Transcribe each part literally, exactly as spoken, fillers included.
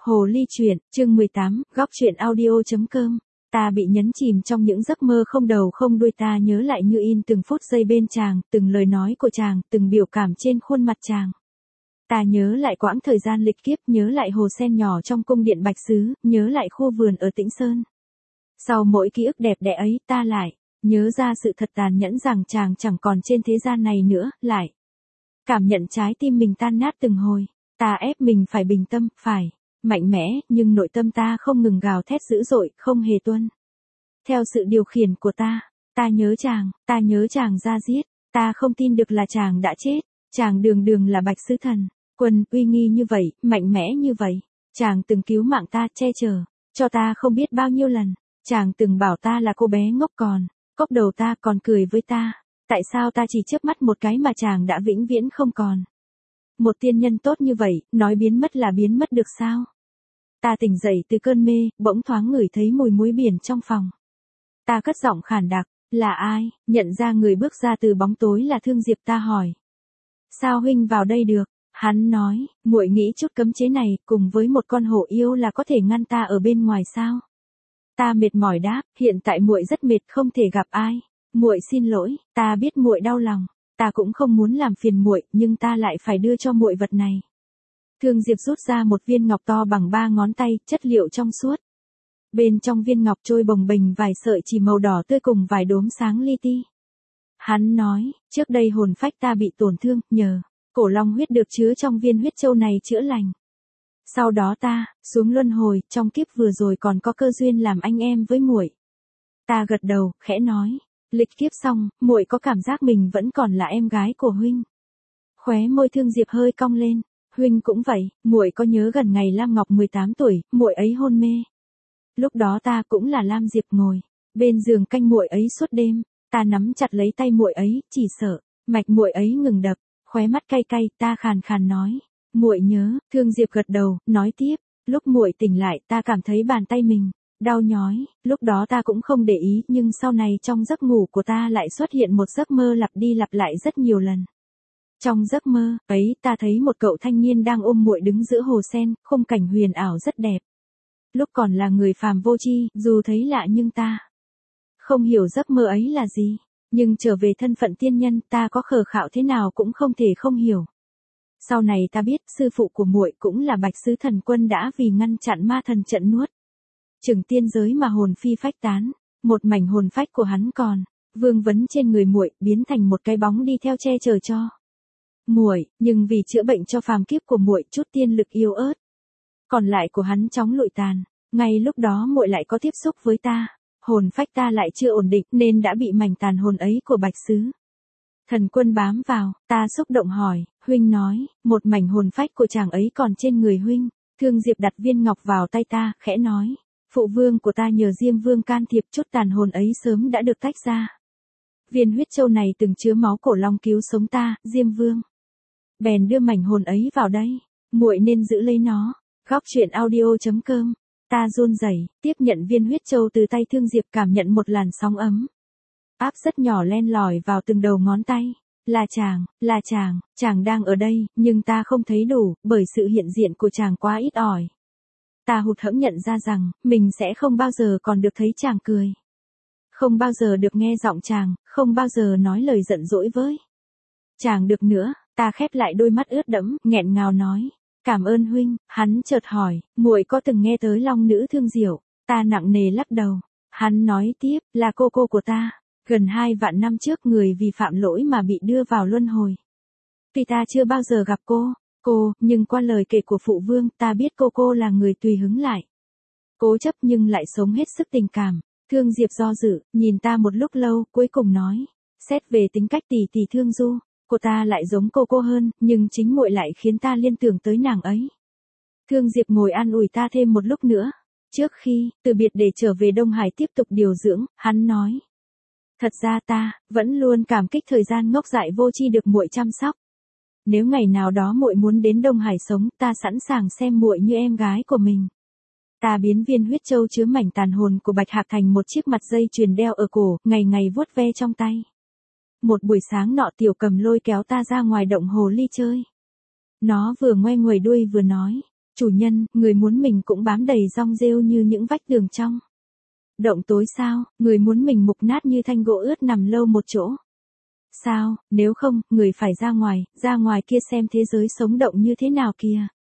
Hồ ly truyện, chương mười tám, góc truyện audio.com. Ta bị nhấn chìm trong những giấc mơ không đầu không đuôi, ta nhớ lại như in từng phút giây bên chàng, từng lời nói của chàng, từng biểu cảm trên khuôn mặt chàng. Ta nhớ lại quãng thời gian lịch kiếp, nhớ lại hồ sen nhỏ trong cung điện Bạch Xứ, nhớ lại khu vườn ở Tĩnh Sơn. Sau mỗi ký ức đẹp đẽ ấy, ta lại nhớ ra sự thật tàn nhẫn rằng chàng chẳng còn trên thế gian này nữa, lại cảm nhận trái tim mình tan nát từng hồi. Ta ép mình phải bình tâm, phải mạnh mẽ, nhưng nội tâm ta không ngừng gào thét dữ dội, không hề tuân theo sự điều khiển của ta. Ta nhớ chàng, ta nhớ chàng ra giết, ta không tin được là chàng đã chết. Chàng đường đường là Bạch Sứ Thần Quân, uy nghi như vậy, mạnh mẽ như vậy. Chàng từng cứu mạng ta, che chở cho ta không biết bao nhiêu lần. Chàng từng bảo ta là cô bé ngốc, còn cốc đầu ta, còn cười với ta. Tại sao ta chỉ chớp mắt một cái mà chàng đã vĩnh viễn không còn? Một tiên nhân tốt như vậy, nói biến mất là biến mất được sao? Ta tỉnh dậy từ cơn mê, bỗng thoáng ngửi thấy mùi muối biển trong phòng. Ta cất giọng khàn đặc, là ai? Nhận ra người bước ra từ bóng tối là Thương Diệp. Ta hỏi, sao huynh vào đây được? Hắn nói, muội nghĩ chút cấm chế này cùng với một con hổ yêu là có thể ngăn ta ở bên ngoài sao? Ta mệt mỏi đáp, hiện tại muội rất mệt, không thể gặp ai. Muội xin lỗi, ta biết muội đau lòng. Ta cũng không muốn làm phiền muội, nhưng ta lại phải đưa cho muội vật này. Thương Diệp rút ra một viên ngọc to bằng ba ngón tay, chất liệu trong suốt. Bên trong viên ngọc trôi bồng bềnh vài sợi chỉ màu đỏ tươi cùng vài đốm sáng li ti. Hắn nói, trước đây hồn phách ta bị tổn thương, nhờ cổ long huyết được chứa trong viên huyết châu này chữa lành. Sau đó ta xuống luân hồi, trong kiếp vừa rồi còn có cơ duyên làm anh em với muội. Ta gật đầu, khẽ nói, lịch kiếp xong, muội có cảm giác mình vẫn còn là em gái của huynh. Khóe môi Thương Diệp hơi cong lên, huynh cũng vậy. Muội có nhớ gần ngày Lam Ngọc mười tám tuổi, muội ấy hôn mê. Lúc đó ta cũng là Lam Diệp, ngồi bên giường canh muội ấy suốt đêm. Ta nắm chặt lấy tay muội ấy, chỉ sợ mạch muội ấy ngừng đập. Khóe mắt cay cay, ta khàn khàn nói, muội nhớ. Thương Diệp gật đầu, nói tiếp, lúc muội tỉnh lại, ta cảm thấy bàn tay mình đau nhói. Lúc đó ta cũng không để ý, nhưng sau này trong giấc ngủ của ta lại xuất hiện một giấc mơ lặp đi lặp lại rất nhiều lần. Trong giấc mơ ấy, ta thấy một cậu thanh niên đang ôm muội đứng giữa hồ sen, khung cảnh huyền ảo rất đẹp. Lúc còn là người phàm vô tri, dù thấy lạ nhưng ta không hiểu giấc mơ ấy là gì. Nhưng trở về thân phận tiên nhân, ta có khờ khạo thế nào cũng không thể không hiểu. Sau này ta biết, sư phụ của muội cũng là Bạch Sứ Thần Quân, đã vì ngăn chặn ma thần trận nuốt chửng tiên giới mà hồn phi phách tán. Một mảnh hồn phách của hắn còn vương vấn trên người muội, biến thành một cái bóng đi theo che chở cho muội, nhưng vì chữa bệnh cho phàm kiếp của muội chút tiên lực yếu ớt còn lại của hắn chóng lụi tàn. Ngay lúc đó muội lại có tiếp xúc với ta, hồn phách ta lại chưa ổn định nên đã bị mảnh tàn hồn ấy của Bạch Sứ Thần Quân bám vào. Ta xúc động hỏi, huynh nói, một mảnh hồn phách của chàng ấy còn trên người huynh. Thương Diệp đặt viên ngọc vào tay ta, khẽ nói, phụ vương của ta nhờ Diêm Vương can thiệp, chút tàn hồn ấy sớm đã được tách ra. Viên huyết châu này từng chứa máu cổ long cứu sống ta, Diêm Vương bèn đưa mảnh hồn ấy vào đây. Muội nên giữ lấy nó. Góc truyện audio.com. Ta run rẩy, tiếp nhận viên huyết châu từ tay Thương Diệp, cảm nhận một làn sóng ấm áp rất nhỏ len lỏi vào từng đầu ngón tay. Là chàng, là chàng, chàng đang ở đây, nhưng ta không thấy đủ, bởi sự hiện diện của chàng quá ít ỏi. Ta hụt hẫng nhận ra rằng, mình sẽ không bao giờ còn được thấy chàng cười. Không bao giờ được nghe giọng chàng, không bao giờ nói lời giận dỗi với chàng được nữa. Ta khép lại đôi mắt ướt đẫm, nghẹn ngào nói, cảm ơn huynh. Hắn chợt hỏi, muội có từng nghe tới long nữ Thương Diệu? Ta nặng nề lắc đầu. Hắn nói tiếp, là cô cô của ta. Gần hai vạn năm trước, người vì phạm lỗi mà bị đưa vào luân hồi. Tuy ta chưa bao giờ gặp cô, cô, nhưng qua lời kể của phụ vương, ta biết cô cô là người tùy hứng lại cố chấp nhưng lại sống hết sức tình cảm. Thương Diệp do dự, nhìn ta một lúc lâu, cuối cùng nói, xét về tính cách tỷ tỷ Thương Du, cô ta lại giống cô cô hơn, nhưng chính muội lại khiến ta liên tưởng tới nàng ấy. Thương Diệp ngồi an ủi ta thêm một lúc nữa. Trước khi từ biệt để trở về Đông Hải tiếp tục điều dưỡng, hắn nói, thật ra ta vẫn luôn cảm kích thời gian ngốc dại vô tri được muội chăm sóc. Nếu ngày nào đó muội muốn đến Đông Hải sống, ta sẵn sàng xem muội như em gái của mình. Ta biến viên huyết châu chứa mảnh tàn hồn của Bạch Hạc thành một chiếc mặt dây chuyền đeo ở cổ, ngày ngày vuốt ve trong tay. Một buổi sáng nọ, Tiểu Cầm lôi kéo ta ra ngoài động hồ ly chơi. Nó vừa ngoe nguẩy đuôi vừa nói, chủ nhân, người muốn mình cũng bám đầy rong rêu như những vách tường trong động tối sao, người muốn mình mục nát như thanh gỗ ướt nằm lâu một chỗ. Sao, nếu không, người phải ra ngoài, ra ngoài kia xem thế giới sống động như thế nào kìa.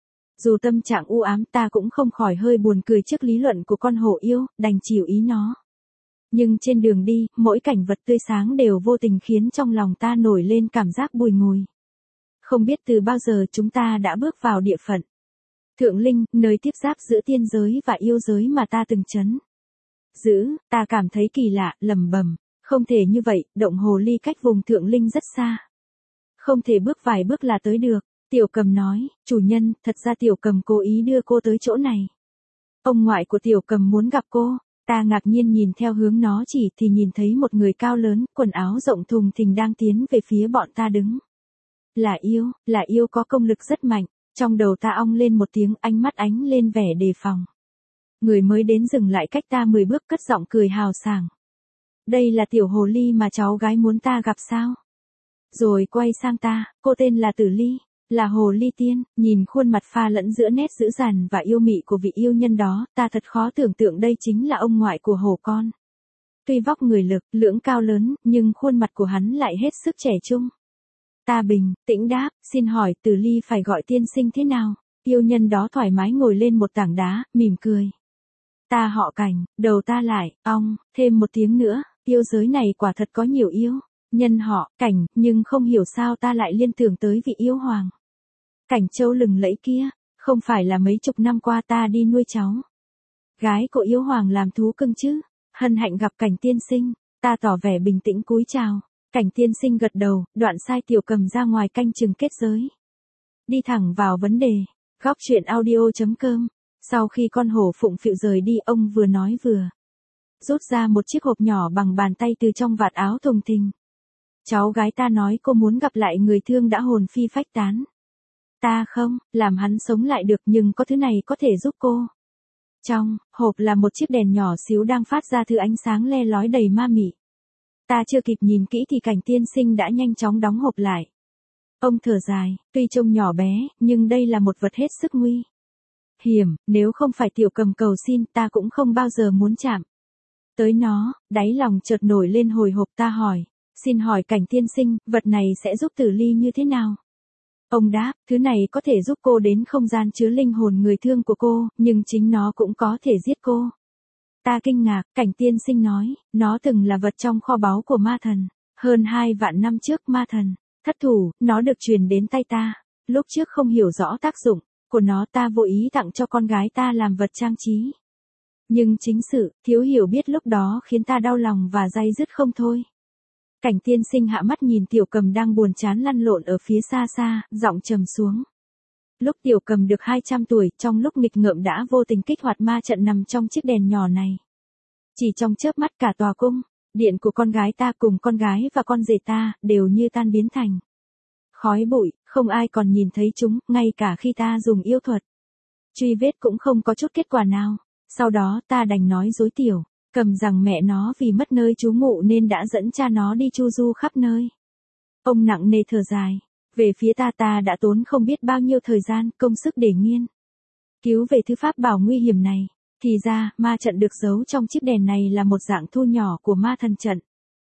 Dù tâm trạng u ám ta cũng không khỏi hơi buồn cười trước lý luận của con hổ yêu, đành chịu ý nó. Nhưng trên đường đi, mỗi cảnh vật tươi sáng đều vô tình khiến trong lòng ta nổi lên cảm giác bùi ngùi. Không biết từ bao giờ chúng ta đã bước vào địa phận Thượng Linh, nơi tiếp giáp giữa tiên giới và yêu giới mà ta từng chấn giữ, ta cảm thấy kỳ lạ, lầm bầm, không thể như vậy, động hồ ly cách vùng Thượng Linh rất xa. Không thể bước vài bước là tới được. Tiểu Cầm nói, chủ nhân, thật ra Tiểu Cầm cố ý đưa cô tới chỗ này. Ông ngoại của Tiểu Cầm muốn gặp cô, ta ngạc nhiên nhìn theo hướng nó chỉ thì nhìn thấy một người cao lớn, quần áo rộng thùng thình đang tiến về phía bọn ta đứng. Là yêu, là yêu có công lực rất mạnh, trong đầu ta ong lên một tiếng, ánh mắt ánh lên vẻ đề phòng. Người mới đến dừng lại cách ta mười bước cất giọng cười hào sảng. Đây là tiểu hồ ly mà cháu gái muốn ta gặp sao? Rồi quay sang ta, cô tên là Tử Ly, là hồ ly tiên, nhìn khuôn mặt pha lẫn giữa nét dữ dằn và yêu mị của vị yêu nhân đó, ta thật khó tưởng tượng đây chính là ông ngoại của hồ con. Tuy vóc người lực, lưỡng cao lớn, nhưng khuôn mặt của hắn lại hết sức trẻ trung. Ta bình tĩnh đáp, xin hỏi Tử Ly phải gọi tiên sinh thế nào? Yêu nhân đó thoải mái ngồi lên một tảng đá, mỉm cười. Ta họ Cảnh, đầu ta lại, ong, thêm một tiếng nữa, yêu giới này quả thật có nhiều yêu, nhân họ, Cảnh, nhưng không hiểu sao ta lại liên tưởng tới vị yêu hoàng. Cảnh Châu lừng lẫy kia, không phải là mấy chục năm qua ta đi nuôi cháu gái của yêu hoàng làm thú cưng chứ, hân hạnh gặp Cảnh tiên sinh, ta tỏ vẻ bình tĩnh cúi chào. Cảnh tiên sinh gật đầu, đoạn sai Tiểu Cầm ra ngoài canh chừng kết giới. Đi thẳng vào vấn đề, góc truyện audio chấm com. Sau khi con hổ phụng phịu rời đi, ông vừa nói vừa rút ra một chiếc hộp nhỏ bằng bàn tay từ trong vạt áo thùng thình. Cháu gái ta nói cô muốn gặp lại người thương đã hồn phi phách tán. Ta không, làm hắn sống lại được, nhưng có thứ này có thể giúp cô. Trong hộp là một chiếc đèn nhỏ xíu đang phát ra thứ ánh sáng le lói đầy ma mị. Ta chưa kịp nhìn kỹ thì Cảnh tiên sinh đã nhanh chóng đóng hộp lại. Ông thở dài, tuy trông nhỏ bé, nhưng đây là một vật hết sức nguy hiểm, nếu không phải Tiểu Cầm cầu xin ta cũng không bao giờ muốn chạm tới nó. Đáy lòng chợt nổi lên hồi hộp, ta hỏi, xin hỏi Cảnh tiên sinh, vật này sẽ giúp Tử Ly như thế nào? Ông đáp, thứ này có thể giúp cô đến không gian chứa linh hồn người thương của cô, nhưng chính nó cũng có thể giết cô. Ta kinh ngạc, Cảnh tiên sinh nói, nó từng là vật trong kho báu của ma thần. Hơn hai vạn năm trước ma thần thất thủ, nó được truyền đến tay ta. Lúc trước không hiểu rõ tác dụng của nó, ta vô ý tặng cho con gái ta làm vật trang trí. Nhưng chính sự thiếu hiểu biết lúc đó khiến ta đau lòng và day dứt không thôi. Cảnh tiên sinh hạ mắt nhìn Tiểu Cầm đang buồn chán lăn lộn ở phía xa xa, giọng trầm xuống. Lúc Tiểu Cầm được hai trăm tuổi, trong lúc nghịch ngợm đã vô tình kích hoạt ma trận nằm trong chiếc đèn nhỏ này. Chỉ trong chớp mắt cả tòa cung điện của con gái ta cùng con gái và con rể ta đều như tan biến thành khói bụi, không ai còn nhìn thấy chúng, ngay cả khi ta dùng yêu thuật truy vết cũng không có chút kết quả nào. Sau đó ta đành nói dối Tiểu Cầm rằng mẹ nó vì mất nơi trú ngụ nên đã dẫn cha nó đi chu du khắp nơi. Ông nặng nề thở dài. Về phía ta ta đã tốn không biết bao nhiêu thời gian, công sức để nghiên cứu về thứ pháp bảo nguy hiểm này. Thì ra, ma trận được giấu trong chiếc đèn này là một dạng thu nhỏ của ma thần trận.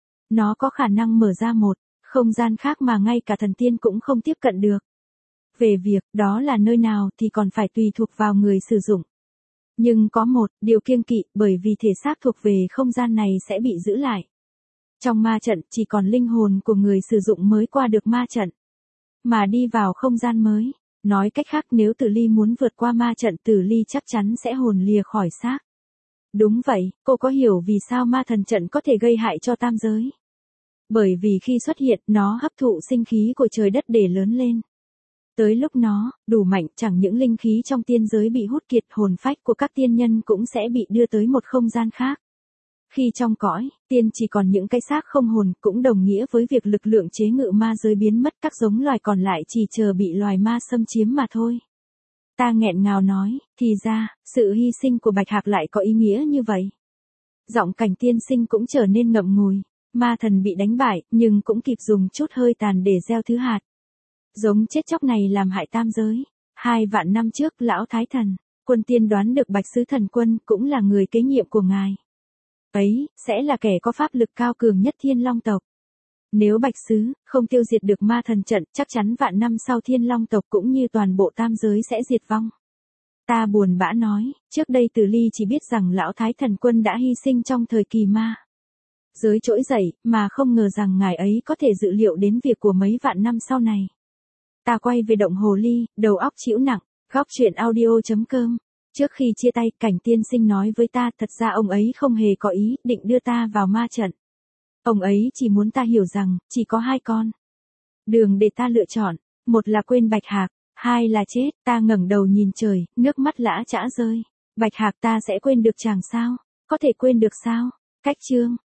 Nó có khả năng mở ra một không gian khác mà ngay cả thần tiên cũng không tiếp cận được. Về việc đó là nơi nào thì còn phải tùy thuộc vào người sử dụng. Nhưng có một điều kiêng kỵ, bởi vì thể xác thuộc về không gian này sẽ bị giữ lại. Trong ma trận chỉ còn linh hồn của người sử dụng mới qua được ma trận, mà đi vào không gian mới. Nói cách khác, nếu Tử Ly muốn vượt qua ma trận, Tử Ly chắc chắn sẽ hồn lìa khỏi xác. Đúng vậy, cô có hiểu vì sao ma thần trận có thể gây hại cho tam giới? Bởi vì khi xuất hiện, nó hấp thụ sinh khí của trời đất để lớn lên. Tới lúc nó đủ mạnh, chẳng những linh khí trong tiên giới bị hút kiệt, hồn phách của các tiên nhân cũng sẽ bị đưa tới một không gian khác. Khi trong cõi tiên chỉ còn những cái xác không hồn, cũng đồng nghĩa với việc lực lượng chế ngự ma giới biến mất, các giống loài còn lại chỉ chờ bị loài ma xâm chiếm mà thôi. Ta nghẹn ngào nói, thì ra, sự hy sinh của Bạch Hạc lại có ý nghĩa như vậy. Giọng Cảnh tiên sinh cũng trở nên ngậm ngùi. Ma thần bị đánh bại, nhưng cũng kịp dùng chút hơi tàn để gieo thứ hạt giống chết chóc này làm hại tam giới. Hai vạn năm trước lão Thái Thần, quân tiên đoán được Bạch Sứ Thần Quân cũng là người kế nhiệm của ngài. Ấy, sẽ là kẻ có pháp lực cao cường nhất Thiên Long tộc. Nếu Bạch Sứ không tiêu diệt được ma thần trận, chắc chắn vạn năm sau Thiên Long tộc cũng như toàn bộ tam giới sẽ diệt vong. Ta buồn bã nói, trước đây Từ Ly chỉ biết rằng lão Thái Thần Quân đã hy sinh trong thời kỳ ma giới trỗi dậy, mà không ngờ rằng ngài ấy có thể dự liệu đến việc của mấy vạn năm sau này. Ta quay về động hồ ly, đầu óc chịu nặng, góc truyện audio chấm com. Trước khi chia tay, Cảnh tiên sinh nói với ta, thật ra ông ấy không hề có ý định đưa ta vào ma trận. Ông ấy chỉ muốn ta hiểu rằng, chỉ có hai con đường để ta lựa chọn, một là quên Bạch Hạc, hai là chết. Ta ngẩng đầu nhìn trời, nước mắt lã chã rơi. Bạch Hạc ta sẽ quên được chàng sao? Có thể quên được sao? Cách chương